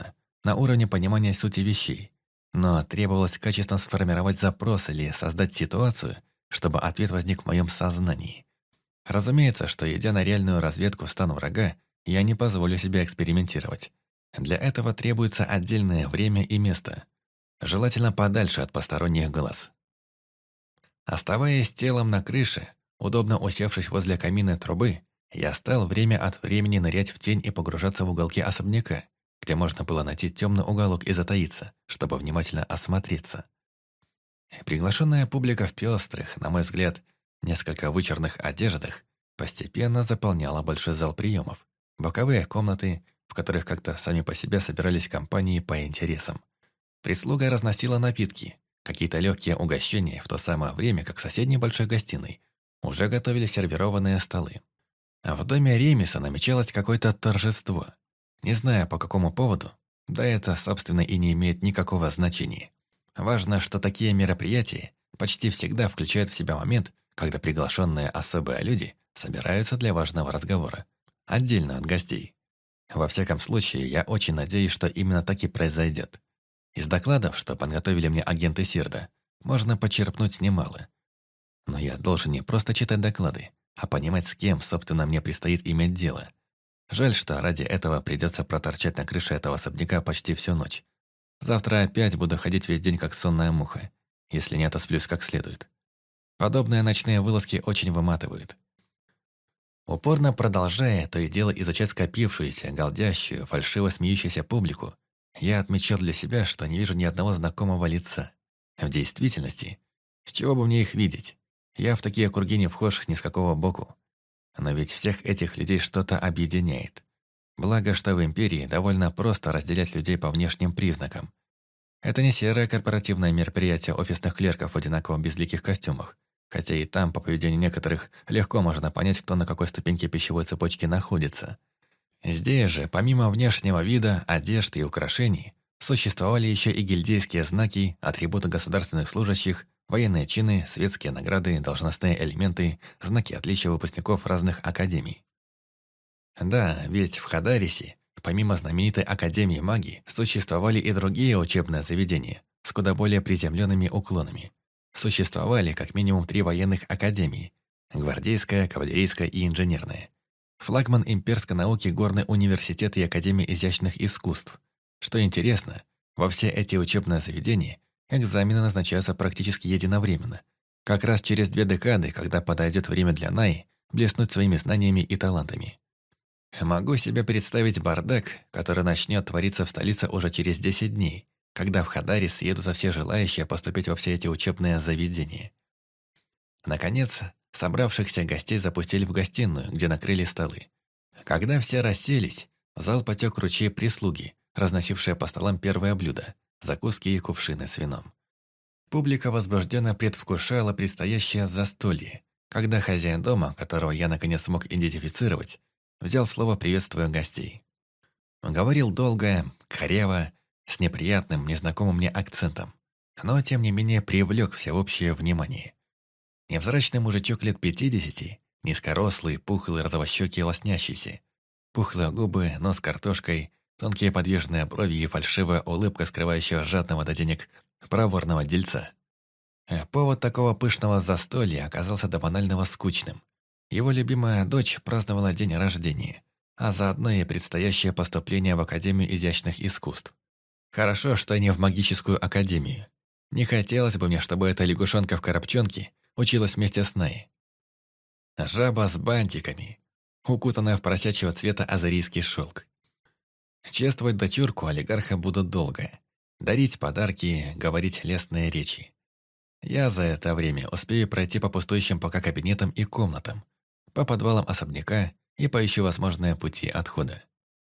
на уровне понимания сути вещей, но требовалось качественно сформировать запрос или создать ситуацию, чтобы ответ возник в моем сознании. Разумеется, что идя на реальную разведку в стан врага, я не позволю себе экспериментировать. Для этого требуется отдельное время и место, желательно подальше от посторонних глаз. Оставаясь телом на крыше, удобно усевшись возле каминной трубы, я стал время от времени нырять в тень и погружаться в уголки особняка, где можно было найти темный уголок и затаиться, чтобы внимательно осмотреться. Приглашенная публика в пестрых, на мой взгляд, несколько вычурных одеждах постепенно заполняла большой зал приемов, боковые комнаты, в которых как-то сами по себе собирались компании по интересам. Прислуга разносила напитки, какие-то легкие угощения, в то самое время, как в соседней большой гостиной уже готовили сервированные столы. А в доме Ремиса намечалось какое-то торжество. Не знаю, по какому поводу, да это, собственно, и не имеет никакого значения. Важно, что такие мероприятия почти всегда включают в себя момент, когда приглашенные особые люди собираются для важного разговора, отдельно от гостей. Во всяком случае, я очень надеюсь, что именно так и произойдет. Из докладов, что подготовили мне агенты Сирда, можно почерпнуть немало. Но я должен не просто читать доклады, а понимать, с кем, собственно, мне предстоит иметь дело. Жаль, что ради этого придется проторчать на крыше этого особняка почти всю ночь. Завтра опять буду ходить весь день как сонная муха, если не отосплюсь как следует. Подобные ночные вылазки очень выматывают. Упорно продолжая то и дело изучать скопившуюся, галдящую, фальшиво смеющуюся публику, я отмечал для себя, что не вижу ни одного знакомого лица. В действительности, с чего бы мне их видеть? Я в такие круги не вхож ни с какого боку. Но ведь всех этих людей что-то объединяет. Благо, что в Империи довольно просто разделять людей по внешним признакам. Это не серое корпоративное мероприятие офисных клерков в одинаково безликих костюмах, хотя и там, по поведению некоторых, легко можно понять, кто на какой ступеньке пищевой цепочки находится. Здесь же, помимо внешнего вида, одежд и украшений, существовали еще и гильдейские знаки, атрибуты государственных служащих, военные чины, светские награды, должностные элементы, знаки отличия выпускников разных академий. Да, ведь в Хадарисе, помимо знаменитой Академии магии, существовали и другие учебные заведения с куда более приземленными уклонами. Существовали как минимум 3 военных академии – гвардейская, кавалерийская и инженерная. Флагман имперской науки Горный университет и Академия изящных искусств. Что интересно, во все эти учебные заведения экзамены назначаются практически единовременно, как раз через 2 декады, когда подойдет время для Наи блеснуть своими знаниями и талантами. Могу себе представить бардак, который начнет твориться в столице уже через 10 дней, когда в Хадарис съедутся все желающие поступить во все эти учебные заведения. Наконец, собравшихся гостей запустили в гостиную, где накрыли столы. Когда все расселись, в зал потек ручей прислуги, разносившая по столам первое блюдо – закуски и кувшины с вином. Публика возбужденно предвкушала предстоящее застолье, когда хозяин дома, которого я наконец смог идентифицировать, взял слово, приветствуя гостей. Говорил долго, коряво, с неприятным, незнакомым мне акцентом, но, тем не менее, привлек всеобщее внимание. Невзрачный мужичок лет 50, низкорослый, пухлый, розовощекий, лоснящийся. Пухлые губы, нос картошкой, тонкие подвижные брови и фальшивая улыбка, скрывающая жадного до денег проворного дельца. Повод такого пышного застолья оказался до банального скучным. Его любимая дочь праздновала день рождения, а заодно и предстоящее поступление в Академию изящных искусств. Хорошо, что не в магическую академию. Не хотелось бы мне, чтобы эта лягушонка в коробчонке училась вместе с Наей. Жаба с бантиками, укутанная в поросячьего цвета азерийский шелк. Чествовать дочурку олигарха будут долго. Дарить подарки, говорить лестные речи. Я за это время успею пройти по пустующим пока кабинетам и комнатам, по подвалам особняка и поищу возможные пути отхода.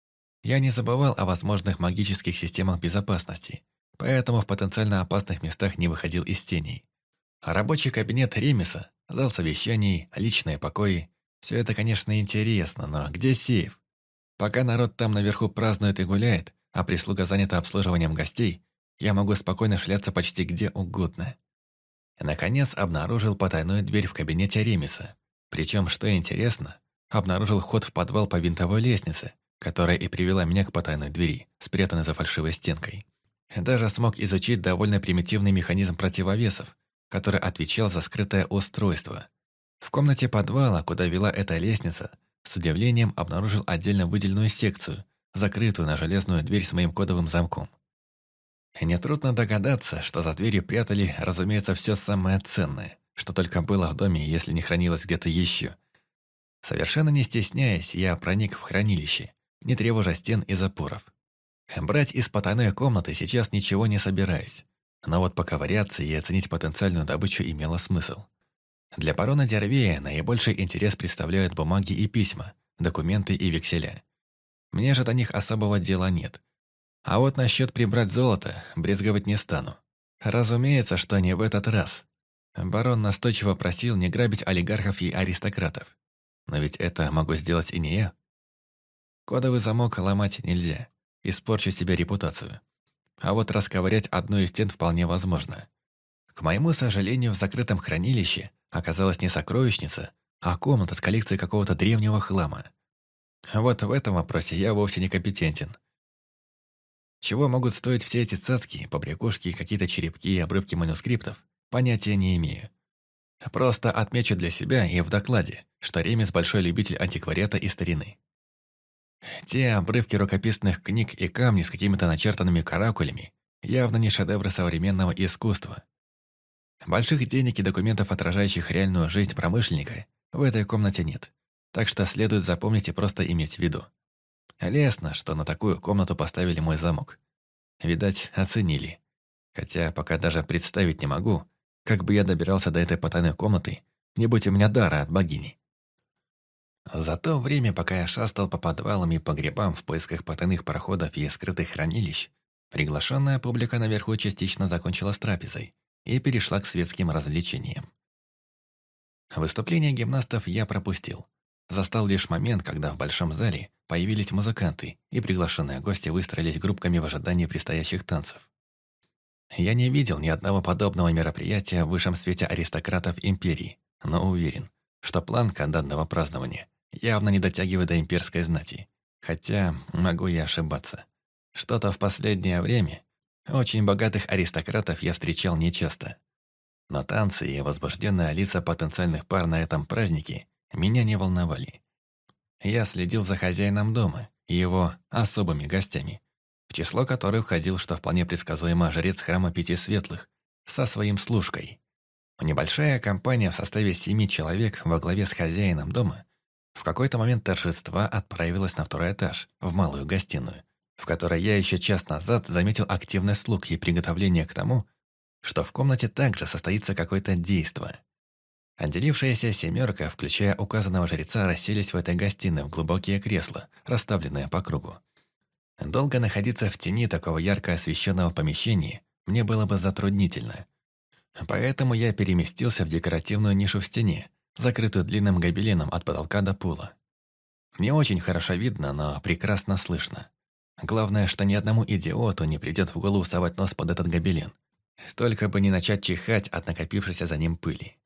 Я не забывал о возможных магических системах безопасности, поэтому в потенциально опасных местах не выходил из теней. Рабочий кабинет Ремиса, зал совещаний, личные покои – все это, конечно, интересно, но где сейф? Пока народ там наверху празднует и гуляет, а прислуга занята обслуживанием гостей, я могу спокойно шляться почти где угодно. Наконец обнаружил потайную дверь в кабинете Ремиса. Причем, что интересно, обнаружил вход в подвал по винтовой лестнице, которая и привела меня к потайной двери, спрятанной за фальшивой стенкой. Даже смог изучить довольно примитивный механизм противовесов, который отвечал за скрытое устройство. В комнате подвала, куда вела эта лестница, с удивлением обнаружил отдельно выделенную секцию, закрытую на железную дверь с моим кодовым замком. Нетрудно догадаться, что за дверью прятали, разумеется, все самое ценное, что только было в доме, если не хранилось где-то еще. Совершенно не стесняясь, я проник в хранилище, не тревожа стен и запоров. Брать из потайной комнаты сейчас ничего не собираюсь, но вот поковыряться и оценить потенциальную добычу имело смысл. Для барона Дервея наибольший интерес представляют бумаги и письма, документы и векселя. Мне же до них особого дела нет. А вот насчет прибрать золото брезговать не стану. Разумеется, что не в этот раз. Барон настойчиво просил не грабить олигархов и аристократов. Но ведь это могу сделать и не я. Кодовый замок ломать нельзя. Испорчу себе репутацию. А вот расковырять одну из стен вполне возможно. К моему сожалению, в закрытом хранилище оказалась не сокровищница, а комната с коллекцией какого-то древнего хлама. Вот в этом вопросе я вовсе не компетентен. Чего могут стоить все эти цацки, побрякушки, какие-то черепки и обрывки манускриптов, понятия не имею. Просто отмечу для себя и в докладе, что Ремес большой любитель антиквариата и старины. Те обрывки рукописных книг и камни с какими-то начертанными каракулями явно не шедевры современного искусства. Больших денег и документов, отражающих реальную жизнь промышленника, в этой комнате нет. Так что следует запомнить и просто иметь в виду. Лестно, что на такую комнату поставили мой замок. Видать, оценили. Хотя пока даже представить не могу, как бы я добирался до этой потайной комнаты, не будь у меня дара от богини. За то время, пока я шастал по подвалам и погребам в поисках потайных проходов и скрытых хранилищ, приглашенная публика наверху частично закончила с трапезой и перешла к светским развлечениям. Выступление гимнастов я пропустил. Застал лишь момент, когда в большом зале появились музыканты, и приглашенные гости выстроились группками в ожидании предстоящих танцев. Я не видел ни одного подобного мероприятия в высшем свете аристократов империи, но уверен, что планка данного празднования явно не дотягивает до имперской знати. Хотя могу и ошибаться. Что-то в последнее время очень богатых аристократов я встречал нечасто. Но танцы и возбужденные лица потенциальных пар на этом празднике меня не волновали. Я следил за хозяином дома и его особыми гостями, в число которых входил, что вполне предсказуемо, жрец храма Пяти Светлых со своим служкой. Небольшая компания в составе 7 человек во главе с хозяином дома в какой-то момент торжества отправилась на второй этаж, в малую гостиную, в которой я еще час назад заметил активность слуг и приготовление к тому, что в комнате также состоится какое-то действо. Отделившаяся семерка, включая указанного жреца, расселись в этой гостиной в глубокие кресла, расставленные по кругу. Долго находиться в тени такого ярко освещенного помещения мне было бы затруднительно. Поэтому я переместился в декоративную нишу в стене, закрытую длинным гобеленом от потолка до пола. Не очень хорошо видно, но прекрасно слышно. Главное, что ни одному идиоту не придет в голову совать нос под этот гобелен. Только бы не начать чихать от накопившейся за ним пыли.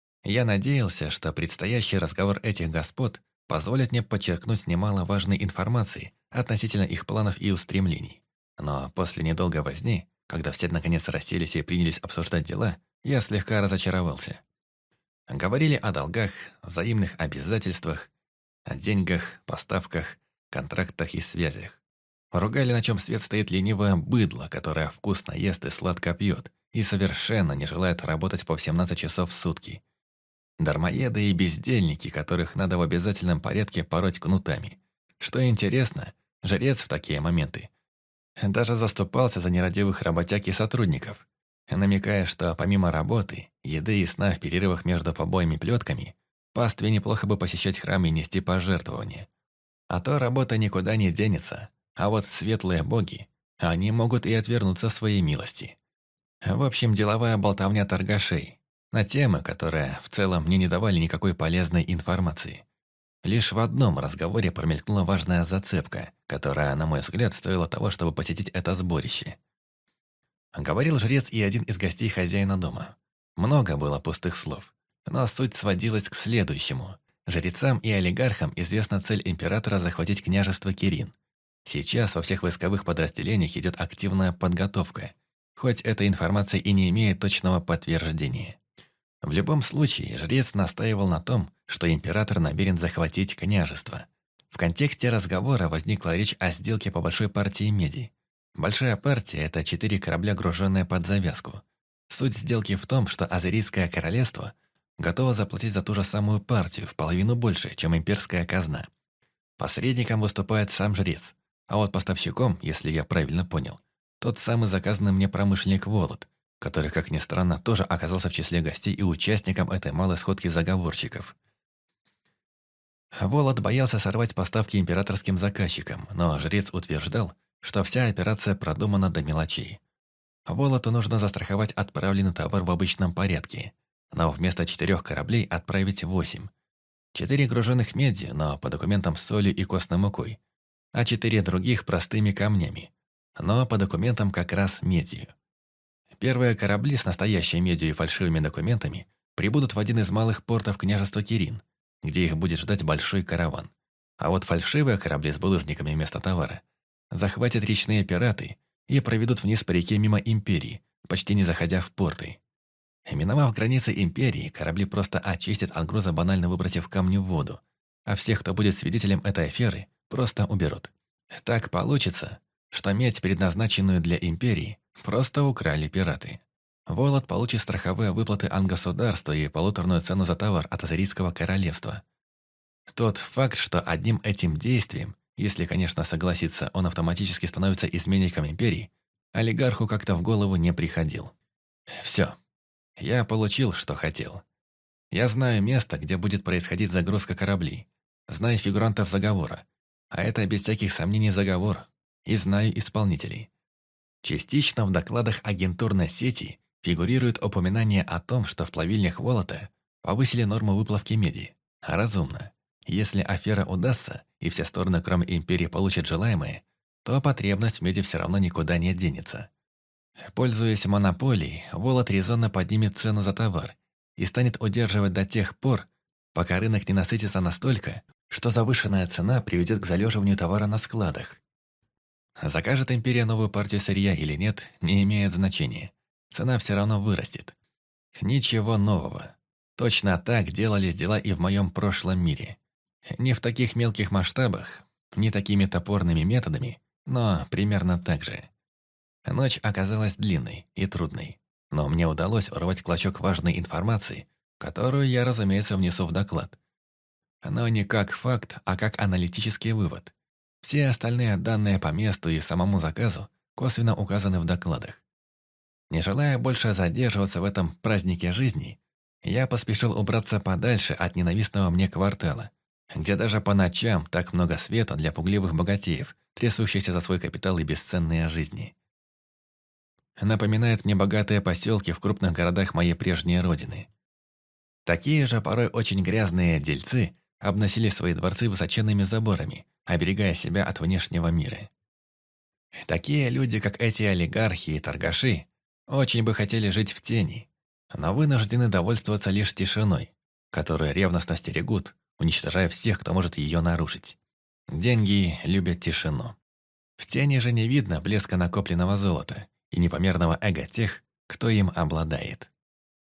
Я надеялся, что предстоящий разговор этих господ позволит мне подчеркнуть немало важной информации относительно их планов и устремлений. Но после недолгой возни, когда все наконец расселись и принялись обсуждать дела, я слегка разочаровался. Говорили о долгах, взаимных обязательствах, о деньгах, поставках, контрактах и связях. Ругали, на чем свет стоит ленивое быдло, которое вкусно ест и сладко пьет, и совершенно не желает работать по 17 часов в сутки. Дармоеды и бездельники, которых надо в обязательном порядке пороть кнутами. Что интересно, жрец в такие моменты даже заступался за нерадивых работяг и сотрудников, намекая, что помимо работы, еды и сна в перерывах между побоями и плетками, пастве неплохо бы посещать храм и нести пожертвования. А то работа никуда не денется, а вот светлые боги, они могут и отвернуться в своей милости. В общем, деловая болтовня торгашей на темы, которые в целом мне не давали никакой полезной информации. Лишь в одном разговоре промелькнула важная зацепка, которая, на мой взгляд, стоила того, чтобы посетить это сборище. Говорил жрец и один из гостей хозяина дома. Много было пустых слов, но суть сводилась к следующему. Жрецам и олигархам известна цель императора захватить княжество Кирин. Сейчас во всех войсковых подразделениях идет активная подготовка, хоть эта информация и не имеет точного подтверждения. В любом случае, жрец настаивал на том, что император намерен захватить княжество. В контексте разговора возникла речь о сделке по большой партии меди. Большая партия – это 4 корабля, груженные под завязку. Суть сделки в том, что Азерийское королевство готово заплатить за ту же самую партию в половину больше, чем имперская казна. Посредником выступает сам жрец, а вот поставщиком, если я правильно понял, тот самый заказанный мне промышленник Волод, который, как ни странно, тоже оказался в числе гостей и участником этой малой сходки заговорщиков. Волод боялся сорвать поставки императорским заказчикам, но жрец утверждал, что вся операция продумана до мелочей. Володу нужно застраховать отправленный товар в обычном порядке, но вместо 4 кораблей отправить 8. 4 груженных медью, но по документам с солью и костной мукой, а 4 других простыми камнями, но по документам как раз медью. Первые корабли с настоящей медью и фальшивыми документами прибудут в один из малых портов княжества Кирин, где их будет ждать большой караван. А вот фальшивые корабли с булыжниками вместо товара захватят речные пираты и проведут вниз по реке мимо империи, почти не заходя в порты. Миновав границы империи, корабли просто очистят от груза, банально выбросив камни в воду, а всех, кто будет свидетелем этой аферы, просто уберут. Так получится, что медь, предназначенную для империи, просто украли пираты. Волод получит страховые выплаты от государства и полуторную цену за товар от Азерийского королевства. Тот факт, что одним этим действием, если, конечно, согласиться, он автоматически становится изменником империи, олигарху как-то в голову не приходил. Все. Я получил, что хотел. Я знаю место, где будет происходить загрузка кораблей. Знаю фигурантов заговора. А это без всяких сомнений заговор. И знаю исполнителей. Частично в докладах агентурной сети фигурирует упоминание о том, что в плавильнях Волота повысили норму выплавки меди. Разумно. Если афера удастся, и все стороны, кроме империи, получат желаемое, то потребность в меди все равно никуда не денется. Пользуясь монополией, Волод резонно поднимет цену за товар и станет удерживать до тех пор, пока рынок не насытится настолько, что завышенная цена приведет к залеживанию товара на складах. Закажет империя новую партию сырья или нет, не имеет значения. Цена все равно вырастет. Ничего нового. Точно так делались дела и в моем прошлом мире. Не в таких мелких масштабах, не такими топорными методами, но примерно так же. Ночь оказалась длинной и трудной, но мне удалось урвать клочок важной информации, которую я, разумеется, внесу в доклад. Но не как факт, а как аналитический вывод. Все остальные данные по месту и самому заказу косвенно указаны в докладах. Не желая больше задерживаться в этом празднике жизни, я поспешил убраться подальше от ненавистного мне квартала, где даже по ночам так много света для пугливых богатеев, трясущихся за свой капитал и бесценные жизни. Напоминает мне богатые поселки в крупных городах моей прежней родины. Такие же порой очень грязные дельцы обносили свои дворцы высоченными заборами, оберегая себя от внешнего мира. Такие люди, как эти олигархи и торгаши, очень бы хотели жить в тени, но вынуждены довольствоваться лишь тишиной, которую ревностно стерегут, уничтожая всех, кто может ее нарушить. Деньги любят тишину. В тени же не видно блеска накопленного золота и непомерного эго тех, кто им обладает.